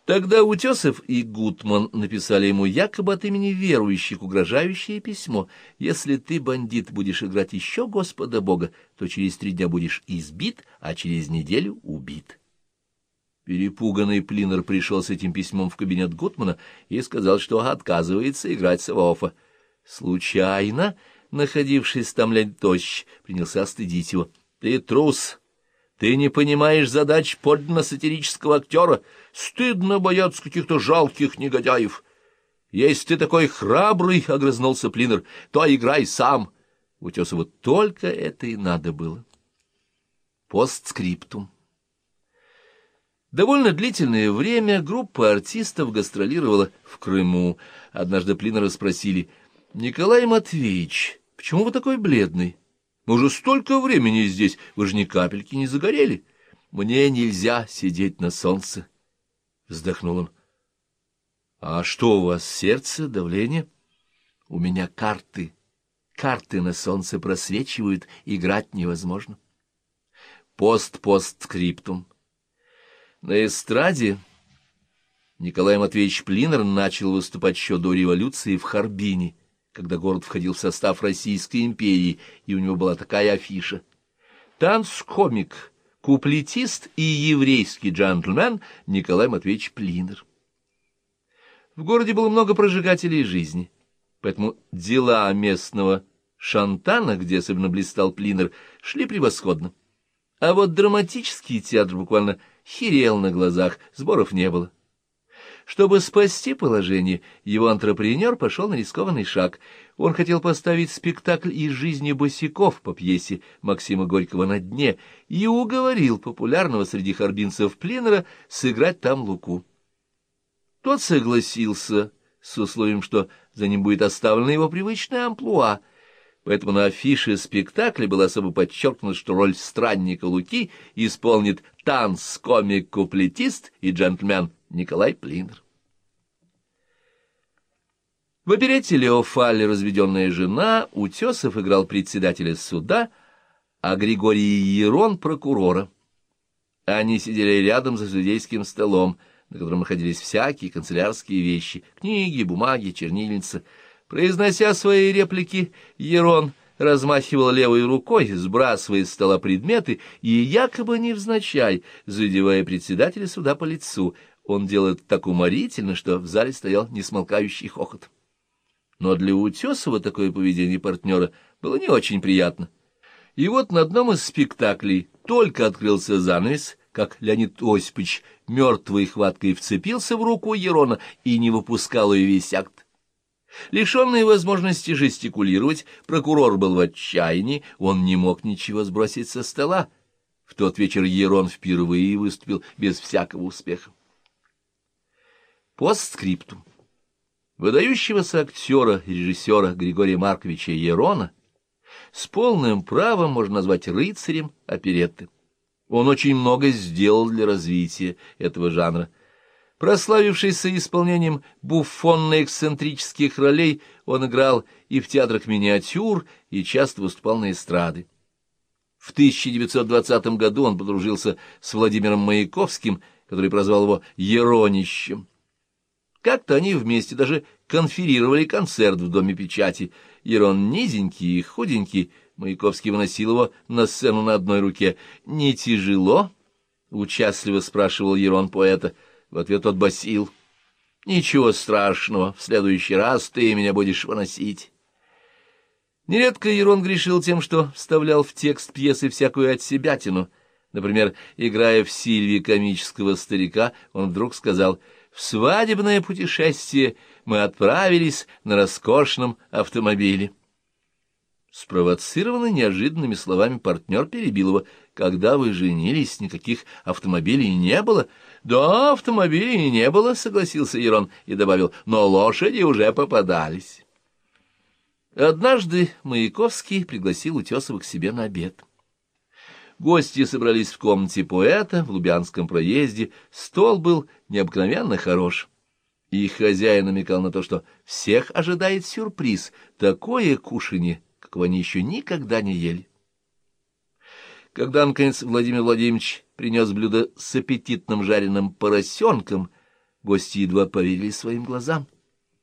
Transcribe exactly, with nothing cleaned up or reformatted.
Тогда Утесов и Гутман написали ему якобы от имени верующих угрожающее письмо: «Если ты, бандит, будешь играть еще Господа Бога, то через три дня будешь избит, а через неделю убит». Перепуганный Плинер пришел с этим письмом в кабинет Гутмана и сказал, что отказывается играть Саваофа. Случайно, находившись там Леонид Тощ, принялся стыдить его. «Ты трус! Ты не понимаешь задач подлинно сатирического актера. Стыдно бояться каких-то жалких негодяев. Если ты такой храбрый, — огрызнулся Плинер, — то играй сам». Утесову только это и надо было. Постскриптум. Довольно длительное время группа артистов гастролировала в Крыму. Однажды Плинера спросили: «Николай Матвеевич, почему вы такой бледный? Мы уже столько времени здесь, вы же ни капельки не загорели». «Мне нельзя сидеть на солнце», — вздохнул он. «А что у вас, сердце, давление?» «У меня карты. Карты на солнце просвечивают, играть невозможно». Пост-постскриптум. На эстраде Николай Матвеевич Плинер начал выступать еще до революции в Харбине, когда город входил в состав Российской империи, и у него была такая афиша: «Танцкомик, куплетист и еврейский джентльмен Николай Матвеевич Плинер». В городе было много прожигателей жизни, поэтому дела местного шантана, где особенно блистал Плинер, шли превосходно. А вот драматический театр буквально херел на глазах, сборов не было. Чтобы спасти положение, его антрепренер пошел на рискованный шаг. Он хотел поставить спектакль из жизни босиков по пьесе Максима Горького «На дне» и уговорил популярного среди харбинцев Плинера сыграть там Луку. Тот согласился с условием, что за ним будет оставлена его привычная амплуа. Поэтому на афише спектакля было особо подчеркнуто, что роль странника Луки исполнит танцкомик-куплетист и джентльмен Николай Плинер. В оперетте «Леофаль. Разведенная жена» Утесов играл председателя суда, а Григорий Ерон — прокурора. Они сидели рядом за судейским столом, на котором находились всякие канцелярские вещи — книги, бумаги, чернильница. Произнося свои реплики, Ерон размахивал левой рукой, сбрасывая с стола предметы и якобы невзначай задевая председателя суда по лицу. Он делал это так уморительно, что в зале стоял несмолкающий хохот. Но для Утесова такое поведение партнера было не очень приятно. И вот на одном из спектаклей только открылся занавес, как Леонид Осипович мертвой хваткой вцепился в руку Ерона и не выпускал ее весь акт. Лишенный возможности жестикулировать, прокурор был в отчаянии, он не мог ничего сбросить со стола. В тот вечер Ерон впервые выступил без всякого успеха. Постскриптум. Выдающегося актера и режиссера Григория Марковича Ерона с полным правом можно назвать рыцарем оперетты. Он очень много сделал для развития этого жанра. Прославившийся исполнением буфонно-эксцентрических ролей, он играл и в театрах миниатюр, и часто выступал на эстраде. В тысяча девятьсот двадцатом году он подружился с Владимиром Маяковским, который прозвал его Еронищем. Как-то они вместе даже конферировали концерт в Доме печати. Ерон низенький и худенький, Маяковский выносил его на сцену на одной руке. «Не тяжело?» — участливо спрашивал Ерон поэта. В ответ тот басил: «Ничего страшного, в следующий раз ты меня будешь выносить». Нередко Ерон грешил тем, что вставлял в текст пьесы всякую отсебятину. Например, играя в Сильвии комического старика, он вдруг сказал: «В свадебное путешествие мы отправились на роскошном автомобиле». Спровоцированный неожиданными словами партнер перебил его: «Когда вы женились, никаких автомобилей не было». «Да, автомобилей не было», — согласился Ерон и добавил: «но лошади уже попадались». Однажды Маяковский пригласил Утесова к себе на обед. Гости собрались в комнате поэта в Лубянском проезде, стол был необыкновенно хорош. И хозяин намекал на то, что всех ожидает сюрприз, такое кушанье, какого они еще никогда не ели. Когда, наконец, Владимир Владимирович принес блюдо с аппетитным жареным поросенком, Гости едва поверили своим глазам.